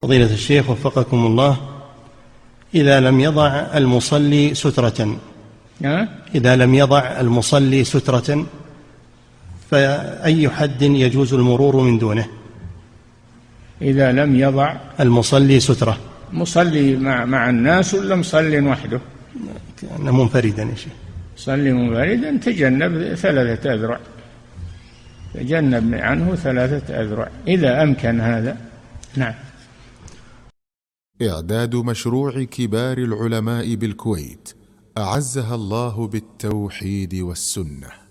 فضيلة الشيخ وفقكم الله، إذا لم يضع المصلي سترة إذا لم يضع المصلي سترة فأي حد يجوز المرور من دونه؟ إذا لم يضع المصلي سترة، مصلي مع الناس ولا مصلي وحده؟ كان منفردا يا شيخ. صلي منفردا تجنب 3 أذرع، تجنب عنه 3 أذرع إذا أمكن هذا. نعم. إعداد مشروع كبار العلماء بالكويت أعزها الله بالتوحيد والسنة.